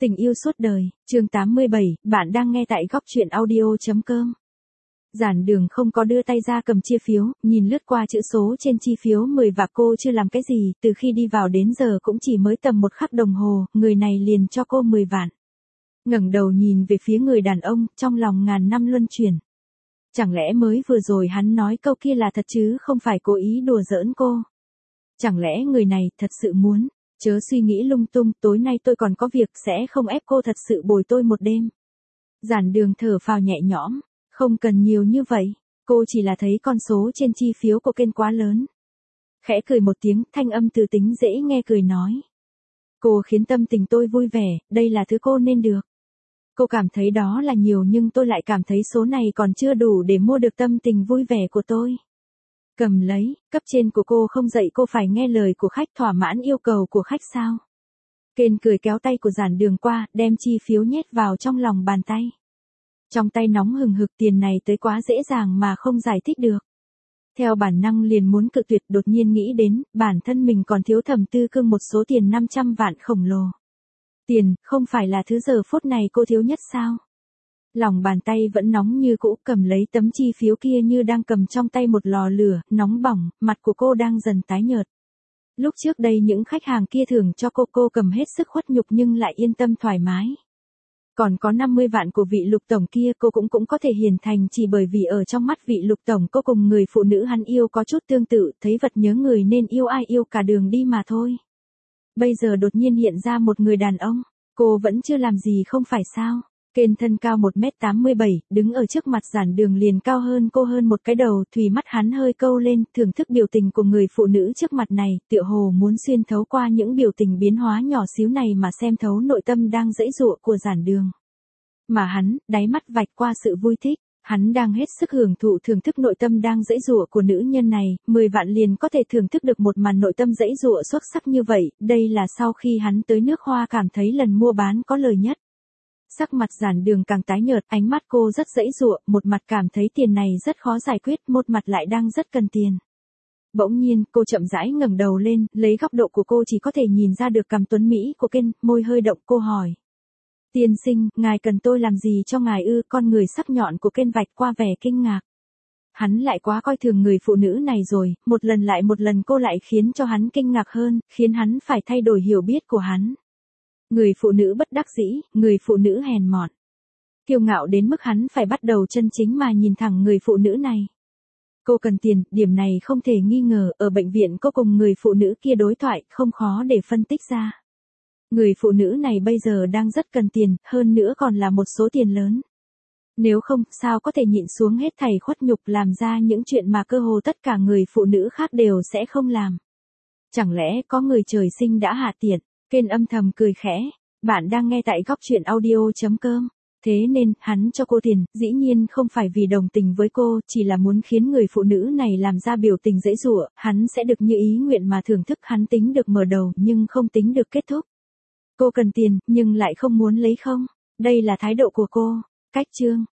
Tình yêu suốt đời, chương 87, bạn đang nghe tại góc truyện audio.com. Giản Đường không có đưa tay ra cầm chia phiếu, nhìn lướt qua chữ số trên chi phiếu 10 và cô chưa làm cái gì, từ khi đi vào đến giờ cũng chỉ mới tầm 1 khắc đồng hồ, người này liền cho cô 10 vạn. Ngẩng đầu nhìn về phía người đàn ông, trong lòng ngàn năm luân chuyển. Chẳng lẽ mới vừa rồi hắn nói câu kia là thật chứ không phải cố ý đùa giỡn cô? Chẳng lẽ người này thật sự muốn? Chớ suy nghĩ lung tung, tối nay tôi còn có việc sẽ không ép cô thật sự bồi tôi một đêm. Giản Đường thở phào nhẹ nhõm, không cần nhiều như vậy, cô chỉ là thấy con số trên chi phiếu của kênh quá lớn. Khẽ cười một tiếng, thanh âm từ tính dễ nghe cười nói. Cô khiến tâm tình tôi vui vẻ, đây là thứ cô nên được. Cô cảm thấy đó là nhiều nhưng tôi lại cảm thấy số này còn chưa đủ để mua được tâm tình vui vẻ của tôi. Cầm lấy, cấp trên của cô không dạy cô phải nghe lời của khách thỏa mãn yêu cầu của khách sao? Kên cười kéo tay của Giản Đường qua, đem chi phiếu nhét vào trong lòng bàn tay. Trong tay nóng hừng hực, tiền này tới quá dễ dàng mà không giải thích được. Theo bản năng liền muốn cự tuyệt, đột nhiên nghĩ đến, bản thân mình còn thiếu Thẩm Tư Cương một số tiền 500 vạn khổng lồ. Tiền, không phải là thứ giờ phút này cô thiếu nhất sao? Lòng bàn tay vẫn nóng như cũ, cầm lấy tấm chi phiếu kia như đang cầm trong tay một lò lửa, nóng bỏng, mặt của cô đang dần tái nhợt. Lúc trước đây những khách hàng kia thưởng cho cô cầm hết sức khuất nhục nhưng lại yên tâm thoải mái. Còn có 50 vạn của vị Lục tổng kia cô cũng có thể hiền thành chỉ bởi vì ở trong mắt vị Lục tổng cô cùng người phụ nữ hắn yêu có chút tương tự, thấy vật nhớ người nên yêu ai yêu cả đường đi mà thôi. Bây giờ đột nhiên hiện ra một người đàn ông, cô vẫn chưa làm gì không phải sao? Kên thân cao 1m87, đứng ở trước mặt Giản Đường liền cao hơn cô hơn một cái đầu, thùy mắt hắn hơi câu lên, thưởng thức biểu tình của người phụ nữ trước mặt này, tựa hồ muốn xuyên thấu qua những biểu tình biến hóa nhỏ xíu này mà xem thấu nội tâm đang giãy giụa của Giản Đường. Mà hắn, đáy mắt vạch qua sự vui thích, hắn đang hết sức hưởng thụ thưởng thức nội tâm đang giãy giụa của nữ nhân này, 10 vạn liền có thể thưởng thức được một màn nội tâm giãy giụa xuất sắc như vậy, đây là sau khi hắn tới nước Hoa cảm thấy lần mua bán có lời nhất. Sắc mặt Giản Đường càng tái nhợt, ánh mắt cô rất giãy giụa, một mặt cảm thấy tiền này rất khó giải quyết, một mặt lại đang rất cần tiền. Bỗng nhiên, cô chậm rãi ngẩng đầu lên, lấy góc độ của cô chỉ có thể nhìn ra được cằm tuấn mỹ của Kên, môi hơi động, cô hỏi. Tiên sinh, ngài cần tôi làm gì cho ngài ư? Con người sắc nhọn của Kên vạch qua vẻ kinh ngạc. Hắn lại quá coi thường người phụ nữ này rồi, một lần lại một lần cô lại khiến cho hắn kinh ngạc hơn, khiến hắn phải thay đổi hiểu biết của hắn. Người phụ nữ bất đắc dĩ, người phụ nữ hèn mọn. Kiêu ngạo đến mức hắn phải bắt đầu chân chính mà nhìn thẳng người phụ nữ này. Cô cần tiền, điểm này không thể nghi ngờ, ở bệnh viện cô cùng người phụ nữ kia đối thoại, không khó để phân tích ra. Người phụ nữ này bây giờ đang rất cần tiền, hơn nữa còn là một số tiền lớn. Nếu không, sao có thể nhịn xuống hết thảy khuất nhục làm ra những chuyện mà cơ hồ tất cả người phụ nữ khác đều sẽ không làm. Chẳng lẽ có người trời sinh đã hạ tiện? Kên âm thầm cười khẽ, bạn đang nghe tại góc truyện audio.com. Thế nên, hắn cho cô tiền, dĩ nhiên không phải vì đồng tình với cô, chỉ là muốn khiến người phụ nữ này làm ra biểu tình giãy giụa, hắn sẽ được như ý nguyện mà thưởng thức. Hắn tính được mở đầu nhưng không tính được kết thúc. Cô cần tiền, nhưng lại không muốn lấy không? Đây là thái độ của cô. Cách chương.